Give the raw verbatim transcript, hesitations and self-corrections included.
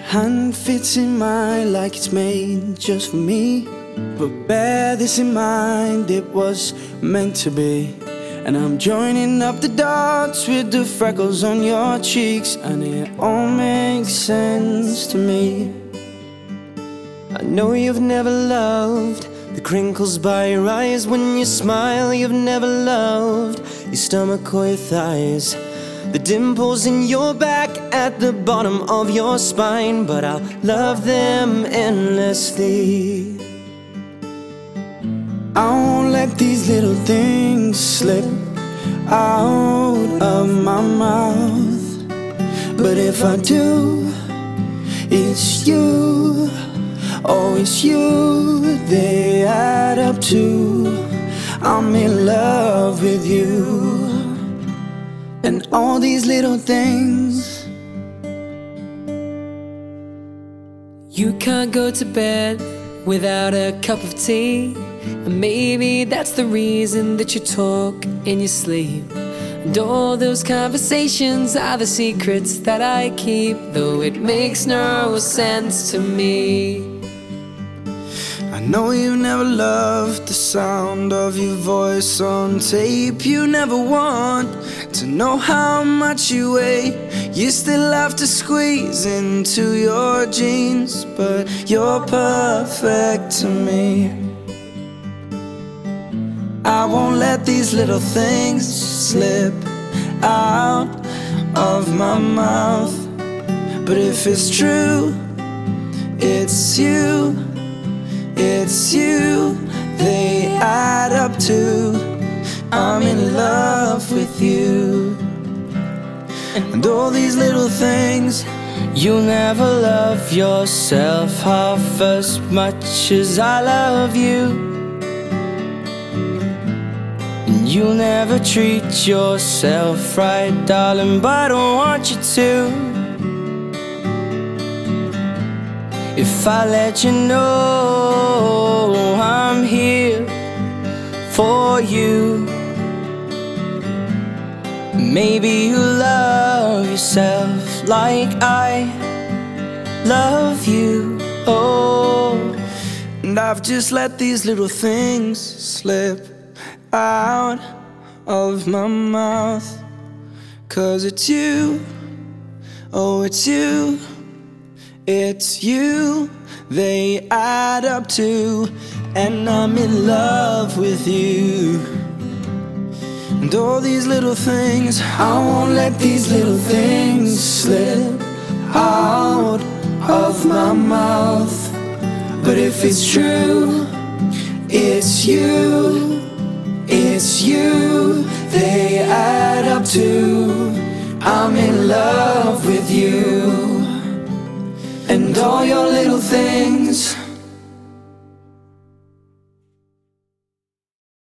hand fits in mine like it's made just for me. But bear this in mind, it was meant to be. And I'm joining up the dots with the freckles on your cheeks, and it all makes sense to me. I know you've never loved the crinkles by your eyes when you smile. You've never loved your stomach or your thighs, the dimples in your back at the bottom of your spine. But I'll love them endlessly. I won't let these little things slip out of my mouth. But if I do, it's you, oh it's you, they add up to I'm in love with you. And all these little things. You can't go to bed without a cup of tea, and maybe that's the reason that you talk in your sleep. And all those conversations are the secrets that I keep, though it makes no sense to me. I know you've never loved the sound of your voice on tape. You never want to know how much you weigh. You still have to squeeze into your jeans, but you're perfect to me. I won't let these little things slip out of my mouth. But if it's true, it's you, it's you, they add up to I'm in love with you. And all these little things. You'll never love yourself half as much as I love you. And you'll never treat yourself right, darling, but I don't want you to. If I let you know I'm here for you, maybe you love yourself like I love you. Oh, and I've just let these little things slip out of my mouth. 'Cause it's you, oh it's you, it's you, they add up to, and I'm in love with you. And all these little things, I won't let these little things slip out of my mouth. But if it's true, it's you, it's you, they add up to I'm in love with you. And all your